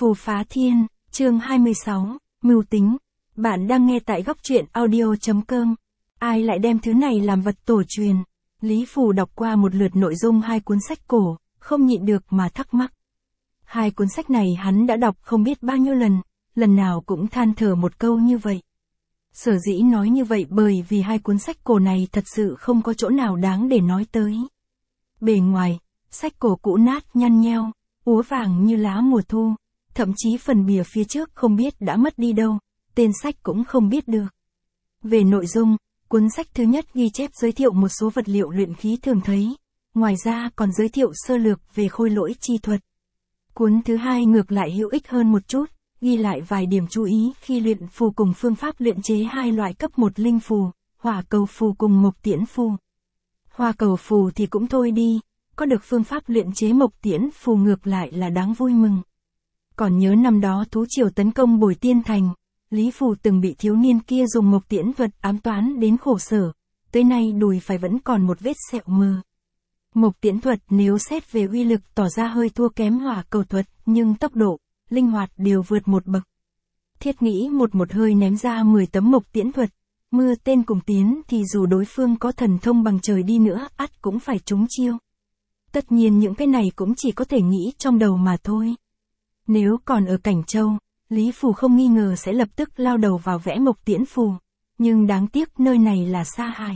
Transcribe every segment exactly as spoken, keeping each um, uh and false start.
Phù phá thiên, chương hai mươi sáu, mưu tính. Bạn đang nghe tại góc truyện audio.com. Ai lại đem thứ này làm vật tổ truyền? Lý Phù đọc qua một lượt nội dung hai cuốn sách cổ, không nhịn được mà thắc mắc. Hai cuốn sách này hắn đã đọc không biết bao nhiêu lần, lần nào cũng than thở một câu như vậy. Sở dĩ nói như vậy bởi vì hai cuốn sách cổ này thật sự không có chỗ nào đáng để nói tới. Bề ngoài, sách cổ cũ nát nhăn nheo, úa vàng như lá mùa thu, thậm chí phần bìa phía trước không biết đã mất đi đâu, tên sách cũng không biết được. Về nội dung, cuốn sách thứ nhất ghi chép giới thiệu một số vật liệu luyện khí thường thấy, ngoài ra còn giới thiệu sơ lược về khôi lỗi chi thuật. Cuốn thứ hai ngược lại hữu ích hơn một chút, ghi lại vài điểm chú ý khi luyện phù cùng phương pháp luyện chế hai loại cấp một linh phù, hỏa cầu phù cùng mộc tiễn phù. Hỏa cầu phù thì cũng thôi đi, có được phương pháp luyện chế mộc tiễn phù ngược lại là đáng vui mừng. Còn nhớ năm đó thú triều tấn công Bồi Tiên Thành, Lý Phù từng bị thiếu niên kia dùng mộc tiễn thuật ám toán đến khổ sở, tới nay đùi phải vẫn còn một vết sẹo mờ. Mộc tiễn thuật nếu xét về uy lực tỏ ra hơi thua kém hỏa cầu thuật, nhưng tốc độ, linh hoạt đều vượt một bậc. Thiết nghĩ một một hơi ném ra mười tấm mộc tiễn thuật, mưa tên cùng tiến thì dù đối phương có thần thông bằng trời đi nữa, ắt cũng phải trúng chiêu. Tất nhiên những cái này cũng chỉ có thể nghĩ trong đầu mà thôi. Nếu còn ở Cảnh Châu, Lý Phù không nghi ngờ sẽ lập tức lao đầu vào vẽ mộc tiễn phù, nhưng đáng tiếc nơi này là Sa Hải.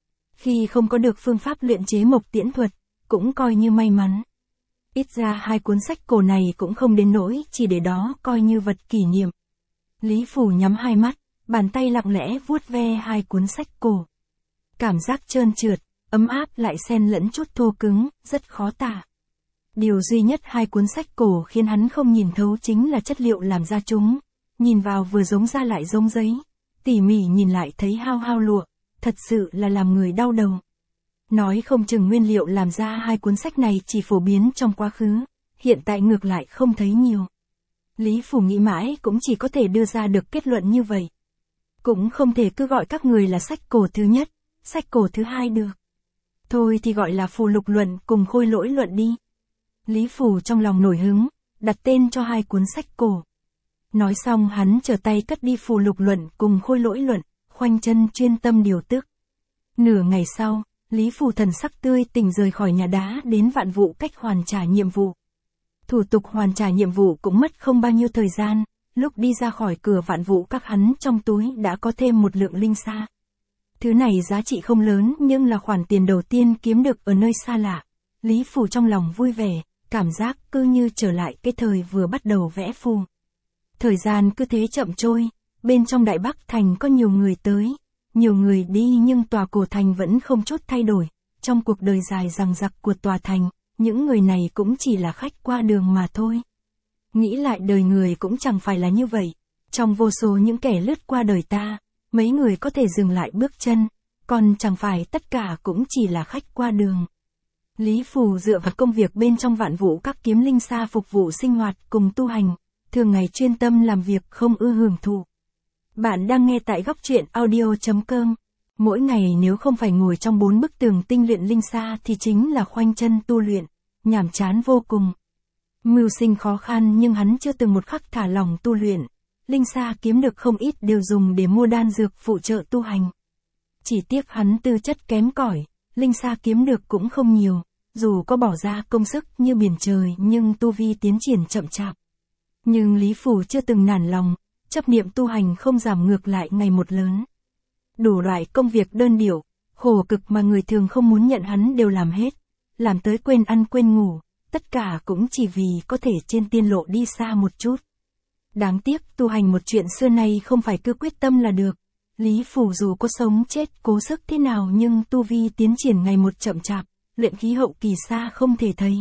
Khi không có được phương pháp luyện chế mộc tiễn thuật, cũng coi như may mắn. Ít ra hai cuốn sách cổ này cũng không đến nỗi chỉ để đó coi như vật kỷ niệm. Lý Phù nhắm hai mắt, bàn tay lặng lẽ vuốt ve hai cuốn sách cổ. Cảm giác trơn trượt, ấm áp lại xen lẫn chút thô cứng, rất khó tả. Điều duy nhất hai cuốn sách cổ khiến hắn không nhìn thấu chính là chất liệu làm ra chúng. Nhìn vào vừa giống da lại giống giấy, tỉ mỉ nhìn lại thấy hao hao lụa, thật sự là làm người đau đầu. Nói không chừng nguyên liệu làm ra hai cuốn sách này chỉ phổ biến trong quá khứ, hiện tại ngược lại không thấy nhiều. Lý Phù nghĩ mãi cũng chỉ có thể đưa ra được kết luận như vậy. Cũng không thể cứ gọi các người là sách cổ thứ nhất, sách cổ thứ hai được. Thôi thì gọi là phù lục luận cùng khôi lỗi luận đi. Lý Phù trong lòng nổi hứng, đặt tên cho hai cuốn sách cổ. Nói xong hắn trở tay cất đi phù lục luận cùng khôi lỗi luận, khoanh chân chuyên tâm điều tức. Nửa ngày sau, Lý Phù thần sắc tươi tỉnh rời khỏi nhà đá đến Vạn Vụ Cách hoàn trả nhiệm vụ. Thủ tục hoàn trả nhiệm vụ cũng mất không bao nhiêu thời gian, lúc đi ra khỏi cửa Vạn Vụ Các hắn trong túi đã có thêm một lượng linh sa. Thứ này giá trị không lớn nhưng là khoản tiền đầu tiên kiếm được ở nơi xa lạ. Lý Phù trong lòng vui vẻ, cảm giác cứ như trở lại cái thời vừa bắt đầu vẽ phù. Thời gian cứ thế chậm trôi, bên trong Đại Bắc Thành có nhiều người tới, nhiều người đi nhưng tòa cổ thành vẫn không chút thay đổi. Trong cuộc đời dài dằng dặc của tòa thành, những người này cũng chỉ là khách qua đường mà thôi. Nghĩ lại đời người cũng chẳng phải là như vậy. Trong vô số những kẻ lướt qua đời ta, mấy người có thể dừng lại bước chân, còn chẳng phải tất cả cũng chỉ là khách qua đường. Lý Phù dựa vào công việc bên trong Vạn Vụ Các kiếm linh sa phục vụ sinh hoạt cùng tu hành, thường ngày chuyên tâm làm việc không ưa hưởng thụ. Bạn đang nghe tại góc truyện audio.com. Mỗi ngày nếu không phải ngồi trong bốn bức tường tinh luyện linh sa thì chính là khoanh chân tu luyện, nhàm chán vô cùng. Mưu sinh khó khăn nhưng hắn chưa từng một khắc thả lỏng tu luyện. Linh sa kiếm được không ít đều dùng để mua đan dược phụ trợ tu hành. Chỉ tiếc hắn tư chất kém cỏi, linh sa kiếm được cũng không nhiều, dù có bỏ ra công sức như biển trời nhưng tu vi tiến triển chậm chạp. Nhưng Lý Phù chưa từng nản lòng, chấp niệm tu hành không giảm ngược lại ngày một lớn. Đủ loại công việc đơn điệu, khổ cực mà người thường không muốn nhận hắn đều làm hết, làm tới quên ăn quên ngủ, tất cả cũng chỉ vì có thể trên tiên lộ đi xa một chút. Đáng tiếc tu hành một chuyện xưa nay không phải cứ quyết tâm là được. Lý Phù dù có sống chết cố sức thế nào nhưng tu vi tiến triển ngày một chậm chạp, luyện khí hậu kỳ xa không thể thấy.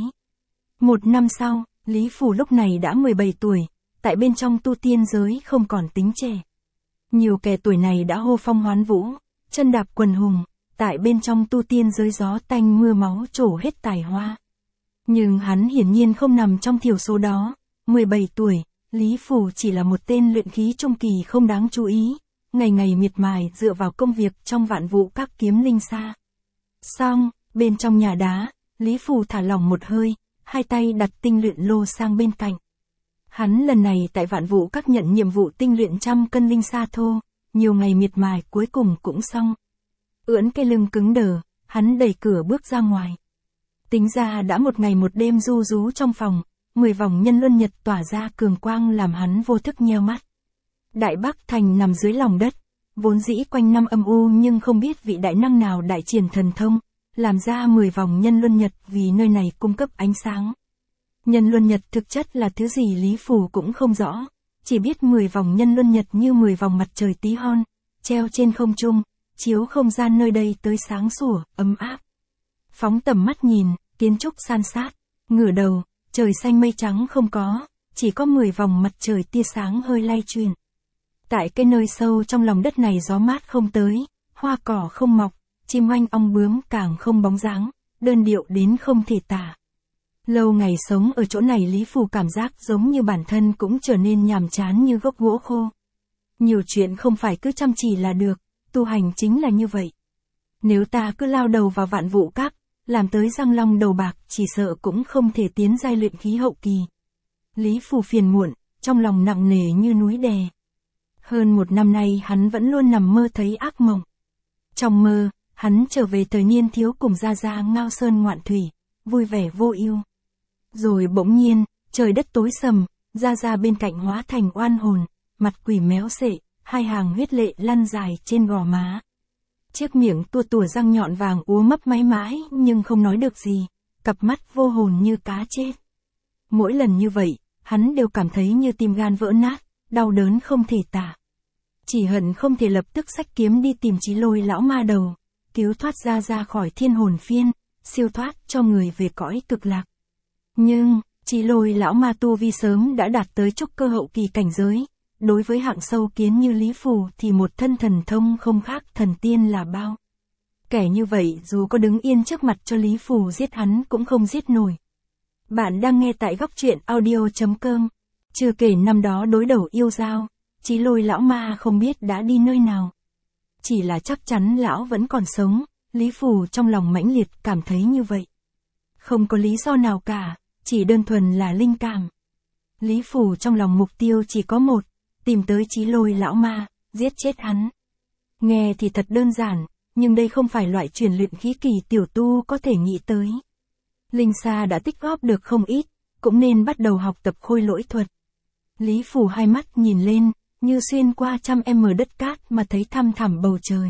Một năm sau, Lý Phù lúc này đã mười bảy tuổi, tại bên trong tu tiên giới không còn tính trẻ. Nhiều kẻ tuổi này đã hô phong hoán vũ, chân đạp quần hùng, tại bên trong tu tiên giới gió tanh mưa máu trổ hết tài hoa. Nhưng hắn hiển nhiên không nằm trong thiểu số đó, mười bảy tuổi, Lý Phù chỉ là một tên luyện khí trung kỳ không đáng chú ý, ngày ngày miệt mài dựa vào công việc trong Vạn Vụ Các kiếm linh sa. Xong, bên trong nhà đá, Lý Phù thả lỏng một hơi, hai tay đặt tinh luyện lô sang bên cạnh. Hắn lần này tại Vạn Vụ Các nhận nhiệm vụ tinh luyện trăm cân linh sa thô, nhiều ngày miệt mài cuối cùng cũng xong. Ưỡn cái lưng cứng đờ, hắn đẩy cửa bước ra ngoài. Tính ra đã một ngày một đêm du rú trong phòng, mười vòng nhân luân nhật tỏa ra cường quang làm hắn vô thức nheo mắt. Đại Bắc Thành nằm dưới lòng đất, vốn dĩ quanh năm âm u nhưng không biết vị đại năng nào đại triển thần thông, làm ra mười vòng nhân luân nhật vì nơi này cung cấp ánh sáng. Nhân luân nhật thực chất là thứ gì Lý Phù cũng không rõ, chỉ biết mười vòng nhân luân nhật như mười vòng mặt trời tí hon, treo trên không trung, chiếu không gian nơi đây tới sáng sủa, ấm áp. Phóng tầm mắt nhìn, kiến trúc san sát, ngửa đầu, trời xanh mây trắng không có, chỉ có mười vòng mặt trời tia sáng hơi lay chuyển. Tại cái nơi sâu trong lòng đất này gió mát không tới, hoa cỏ không mọc, chim oanh ong bướm càng không bóng dáng, đơn điệu đến không thể tả. Lâu ngày sống ở chỗ này Lý Phù cảm giác giống như bản thân cũng trở nên nhàm chán như gốc gỗ khô. Nhiều chuyện không phải cứ chăm chỉ là được, tu hành chính là như vậy. Nếu ta cứ lao đầu vào Vạn Vụ Các, làm tới răng long đầu bạc chỉ sợ cũng không thể tiến giai luyện khí hậu kỳ. Lý Phù phiền muộn, trong lòng nặng nề như núi đè. Hơn một năm nay hắn vẫn luôn nằm mơ thấy ác mộng. Trong mơ, hắn trở về thời niên thiếu cùng Gia Gia ngao sơn ngoạn thủy, vui vẻ vô ưu. Rồi bỗng nhiên, trời đất tối sầm, Gia Gia bên cạnh hóa thành oan hồn, mặt quỷ méo xệ, hai hàng huyết lệ lăn dài trên gò má. Chiếc miệng tua tủa răng nhọn vàng úa mấp máy mãi nhưng không nói được gì, cặp mắt vô hồn như cá chết. Mỗi lần như vậy, hắn đều cảm thấy như tim gan vỡ nát, đau đớn không thể tả. Chỉ hận không thể lập tức xách kiếm đi tìm Chí Lôi lão ma đầu, cứu thoát Gia Gia khỏi thiên hồn phiên, siêu thoát cho người về cõi cực lạc. Nhưng, Chí Lôi lão ma tu vi sớm đã đạt tới trúc cơ hậu kỳ cảnh giới, đối với hạng sâu kiến như Lý Phù thì một thân thần thông không khác thần tiên là bao. Kẻ như vậy dù có đứng yên trước mặt cho Lý Phù giết hắn cũng không giết nổi. Bạn đang nghe tại góc truyện audio chấm com. Chưa kể năm đó đối đầu yêu giao, Chí Lôi lão ma không biết đã đi nơi nào. Chỉ là chắc chắn lão vẫn còn sống, Lý Phù trong lòng mãnh liệt cảm thấy như vậy. Không có lý do nào cả, chỉ đơn thuần là linh cảm. Lý Phù trong lòng mục tiêu chỉ có một, tìm tới Chí Lôi lão ma, giết chết hắn. Nghe thì thật đơn giản, nhưng đây không phải loại truyền luyện khí kỳ tiểu tu có thể nghĩ tới. Linh Sa đã tích góp được không ít, cũng nên bắt đầu học tập khôi lỗi thuật. Lý Phù hai mắt nhìn lên, như xuyên qua trăm em đất cát mà thấy thăm thẳm bầu trời.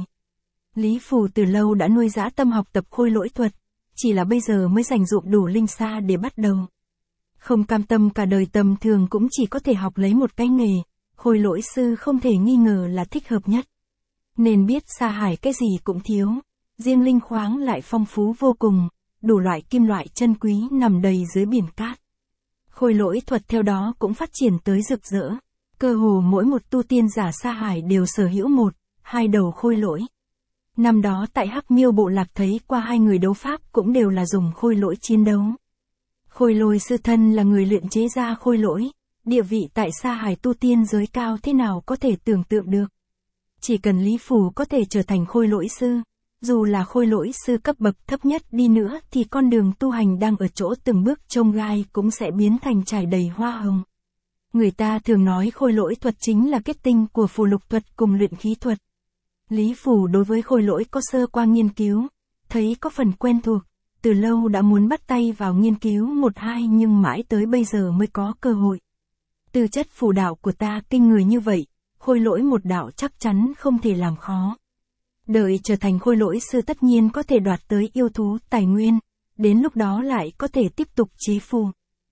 Lý Phù từ lâu đã nuôi dã tâm học tập khôi lỗi thuật, chỉ là bây giờ mới dành dụm đủ linh sa để bắt đầu. Không cam tâm cả đời tầm thường cũng chỉ có thể học lấy một cái nghề, khôi lỗi sư không thể nghi ngờ là thích hợp nhất. Nên biết Sa Hải cái gì cũng thiếu, riêng linh khoáng lại phong phú vô cùng, đủ loại kim loại chân quý nằm đầy dưới biển cát. Khôi lỗi thuật theo đó cũng phát triển tới rực rỡ. Cơ hồ mỗi một tu tiên giả Sa Hải đều sở hữu một, hai đầu khôi lỗi. Năm đó tại Hắc Miêu bộ lạc thấy qua hai người đấu pháp cũng đều là dùng khôi lỗi chiến đấu. Khôi lôi sư thân là người luyện chế ra khôi lỗi, địa vị tại Sa Hải tu tiên giới cao thế nào có thể tưởng tượng được. Chỉ cần Lý Phù có thể trở thành khôi lỗi sư, dù là khôi lỗi sư cấp bậc thấp nhất đi nữa thì con đường tu hành đang ở chỗ từng bước chông gai cũng sẽ biến thành trải đầy hoa hồng. Người ta thường nói khôi lỗi thuật chính là kết tinh của phù lục thuật cùng luyện khí thuật. Lý Phù đối với khôi lỗi có sơ qua nghiên cứu, thấy có phần quen thuộc, từ lâu đã muốn bắt tay vào nghiên cứu một hai nhưng mãi tới bây giờ mới có cơ hội. Tư chất phù đạo của ta kinh người như vậy, khôi lỗi một đạo chắc chắn không thể làm khó. Đợi trở thành khôi lỗi sư tất nhiên có thể đoạt tới yêu thú tài nguyên, đến lúc đó lại có thể tiếp tục chế phù.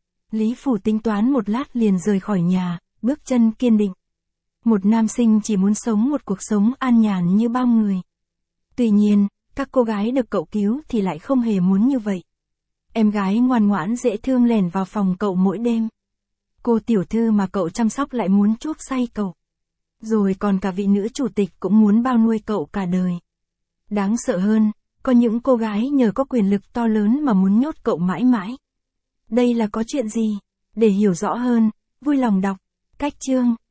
Lý Phù tính toán một lát liền rời khỏi nhà, bước chân kiên định. Một nam sinh chỉ muốn sống một cuộc sống an nhàn như bao người. Tuy nhiên, các cô gái được cậu cứu thì lại không hề muốn như vậy. Em gái ngoan ngoãn dễ thương lẻn vào phòng cậu mỗi đêm. Cô tiểu thư mà cậu chăm sóc lại muốn chuốc say cậu. Rồi còn cả vị nữ chủ tịch cũng muốn bao nuôi cậu cả đời. Đáng sợ hơn, có những cô gái nhờ có quyền lực to lớn mà muốn nhốt cậu mãi mãi. Đây là có chuyện gì? Để hiểu rõ hơn, vui lòng đọc. Cách chương